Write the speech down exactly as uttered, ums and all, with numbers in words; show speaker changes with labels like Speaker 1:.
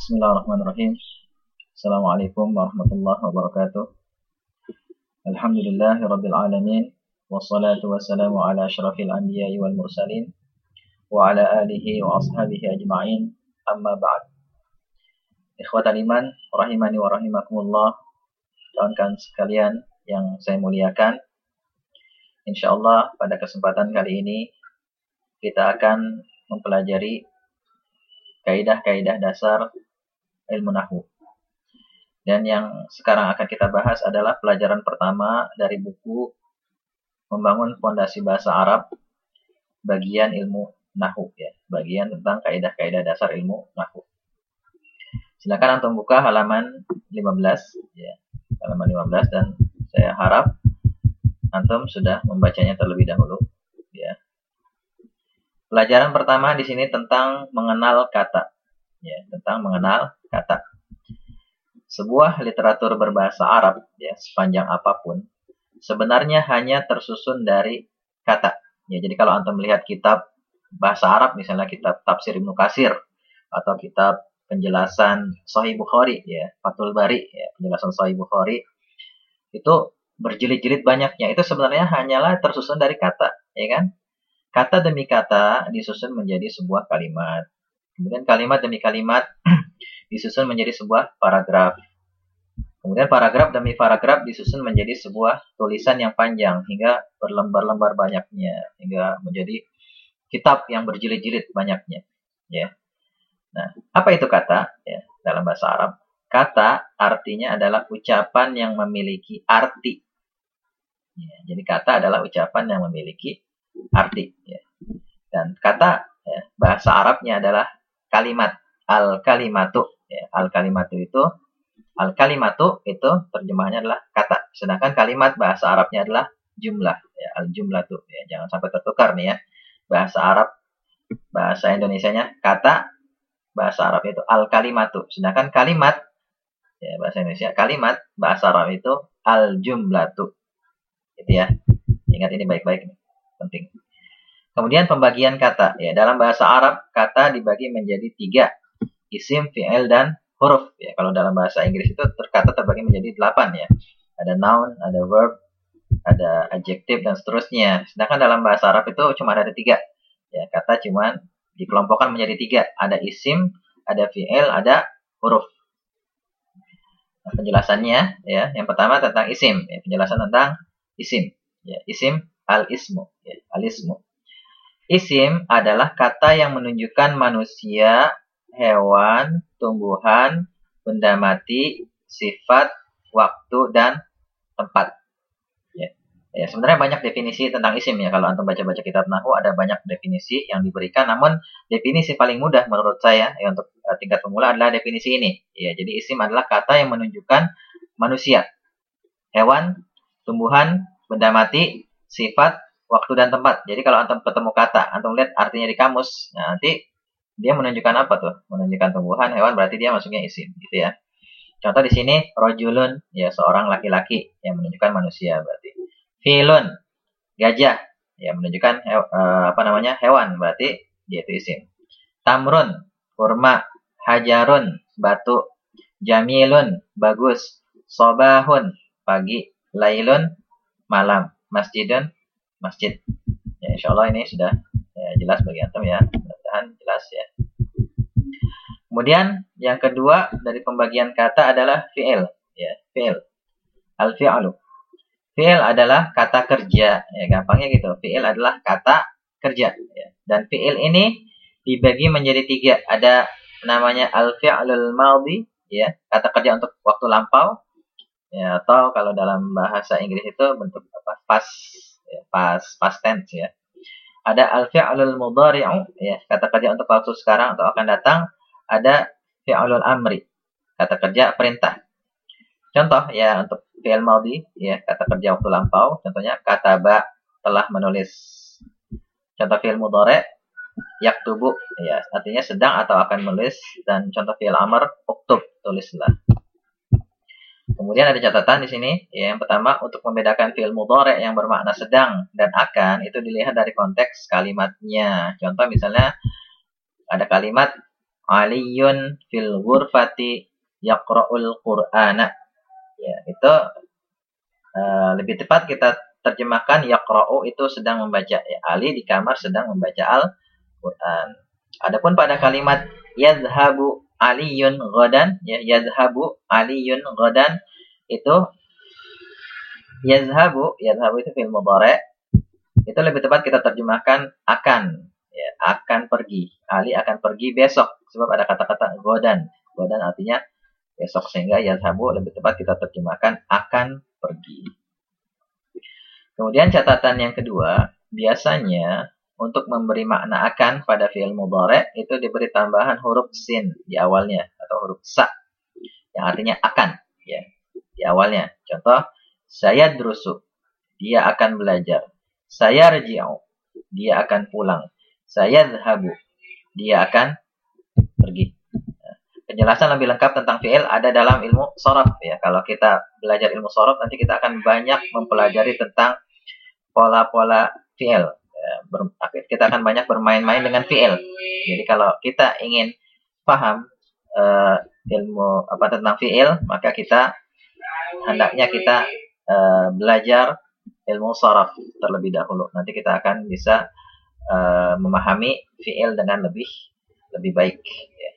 Speaker 1: Bismillahirrahmanirrahim. Assalamualaikum warahmatullahi wabarakatuh. Alhamdulillahirabbil alamin wassalatu wassalamu ala asyrafil anbiya'i wal mursalin wa ala alihi wa ashabihi ajma'in. Amma ba'd. Ikhwatal iman rahimani wa rahimakumullah. Kawan-kawan sekalian yang saya muliakan, insyaallah pada kesempatan kali ini kita akan mempelajari kaidah-kaidah dasar ilmu nahwu. Dan yang sekarang akan kita bahas adalah pelajaran pertama dari buku Membangun Fondasi Bahasa Arab, bagian ilmu nahwu ya, bagian tentang kaidah-kaidah dasar ilmu nahwu. Silakan antum buka halaman lima belas ya, halaman lima belas, dan saya harap antum sudah membacanya terlebih dahulu ya. Pelajaran pertama di sini tentang mengenal kata. Ya, tentang mengenal kata. Sebuah literatur berbahasa Arab, ya, sepanjang apapun, sebenarnya hanya tersusun dari kata. Ya, jadi kalau antum melihat kitab bahasa Arab, misalnya kitab Tafsir Ibnu Katsir atau kitab penjelasan Sahih Bukhari, ya, Fathul Bari, ya, penjelasan Sahih Bukhari, itu berjilid-jilid banyaknya. Itu sebenarnya hanyalah tersusun dari kata, ya kan? Kata demi kata disusun menjadi sebuah kalimat. Kemudian kalimat demi kalimat disusun menjadi sebuah paragraf. Kemudian paragraf demi paragraf disusun menjadi sebuah tulisan yang panjang hingga berlembar-lembar banyaknya, hingga menjadi kitab yang berjilid-jilid banyaknya. Ya. Nah, apa itu kata? Ya, dalam bahasa Arab, kata artinya adalah ucapan yang memiliki arti. Ya, jadi kata adalah ucapan yang memiliki arti. Ya. Dan kata ya, bahasa Arabnya adalah kalimat, al-kalimatu. Ya, al-kalimatu itu, al-kalimatu itu terjemahannya adalah kata. Sedangkan kalimat bahasa Arabnya adalah jumlah. Ya, al-jumlatu. Ya, jangan sampai tertukar nih ya. Bahasa Arab, bahasa Indonesianya kata, bahasa Arab itu al-kalimatu. Sedangkan kalimat, ya, bahasa Indonesia kalimat, bahasa Arab itu al-jumlatu. Gitu ya. Ingat ini baik-baik, penting. Kemudian pembagian kata. Ya, dalam bahasa Arab, kata dibagi menjadi tiga. Isim, fi'il, dan huruf. Ya, kalau dalam bahasa Inggris itu kata terbagi menjadi delapan ya. Ada noun, ada verb, ada adjective, dan seterusnya. Sedangkan dalam bahasa Arab itu cuma ada tiga. Ya, kata cuma dikelompokkan menjadi tiga. Ada isim, ada fi'il, ada huruf. Nah, penjelasannya ya, yang pertama tentang isim. Ya, penjelasan tentang isim. Ya, isim al-ismu. Ya, al-ismu. Isim adalah kata yang menunjukkan manusia, hewan, tumbuhan, benda mati, sifat, waktu, dan tempat. Ya. Ya, sebenarnya banyak definisi tentang isim ya. Kalau antum baca-baca kitab nahwu ada banyak definisi yang diberikan. Namun definisi paling mudah menurut saya ya, untuk uh, tingkat pemula adalah definisi ini. Ya, jadi isim adalah kata yang menunjukkan manusia, hewan, tumbuhan, benda mati, sifat, waktu, dan tempat. Jadi kalau antum ketemu kata, antum lihat artinya di kamus, nah nanti dia menunjukkan apa tuh? Menunjukkan tumbuhan, hewan, berarti dia masuknya isim, gitu ya. Contoh di sini rojulun, ya seorang laki-laki yang menunjukkan manusia berarti. Filun, gajah, ya menunjukkan he, uh, apa namanya? Hewan, berarti dia itu isim. Tamrun, kurma. Hajarun, batu. Jamilun, bagus. Sobahun, pagi. Lailun, malam. Masjidun, masjid. Ya, insya Allah ini sudah ya, jelas bagi antum ya. Mudah-mudahan jelas ya. Kemudian yang kedua dari pembagian kata adalah fi'il. Ya, fi'il. Al-fi'lu. Fi'il adalah kata kerja. Ya, gampangnya gitu. Fi'il adalah kata kerja. Ya. Dan fi'il ini dibagi menjadi tiga. Ada namanya al-fi'lul madhi. Ya, kata kerja untuk waktu lampau. Ya, atau kalau dalam bahasa Inggris itu bentuk apa? Past ya, past past tense ya. Ada al-fi'lul mudhari'u ya, kata kerja untuk waktu sekarang atau akan datang. Ada fi'lul amri, kata kerja perintah. Contoh ya untuk fi'il madhi ya, kata kerja waktu lampau, contohnya kataba, telah menulis. Contoh fi'il mudhari' yaktubu ya, artinya sedang atau akan menulis, dan contoh fi'il amr uktub, tulislah. Kemudian ada catatan di sini, ya, yang pertama untuk membedakan fi'il mudhari' yang bermakna sedang dan akan itu dilihat dari konteks kalimatnya. Contoh misalnya ada kalimat Aliyun fil ghurfati yaqra'ul Qur'ana. Ya, itu uh, lebih tepat kita terjemahkan yaqra'u itu sedang membaca. Ya, Ali di kamar sedang membaca Al-Qur'an. Adapun pada kalimat yadhhabu Aliyun ghadan, ya, yadhhabu Aliyun ghadan itu yadhhabu, yadhhabu itu fi'il mudhari'. Itu lebih tepat kita terjemahkan akan, ya, akan pergi. Ali akan pergi besok sebab ada kata-kata ghadan. Ghadan artinya besok, sehingga yadhhabu lebih tepat kita terjemahkan akan pergi. Kemudian catatan yang kedua, biasanya untuk memberi makna akan pada fi'il mudhari' itu diberi tambahan huruf sin di awalnya atau huruf sa yang artinya akan, ya, di awalnya. Contoh, saya drusu, dia akan belajar. Saya rji'u, dia akan pulang. Saya dhahabu, dia akan pergi. Penjelasan lebih lengkap tentang fi'il ada dalam ilmu shoraf, ya. Kalau kita belajar ilmu shoraf nanti kita akan banyak mempelajari tentang pola-pola fi'il. Ya, kita akan banyak bermain-main dengan fi'il. Jadi kalau kita ingin paham uh, ilmu apa tentang fi'il, maka kita hendaknya kita uh, belajar ilmu shoraf terlebih dahulu. Nanti kita akan bisa uh, memahami fi'il dengan lebih lebih baik. Ya.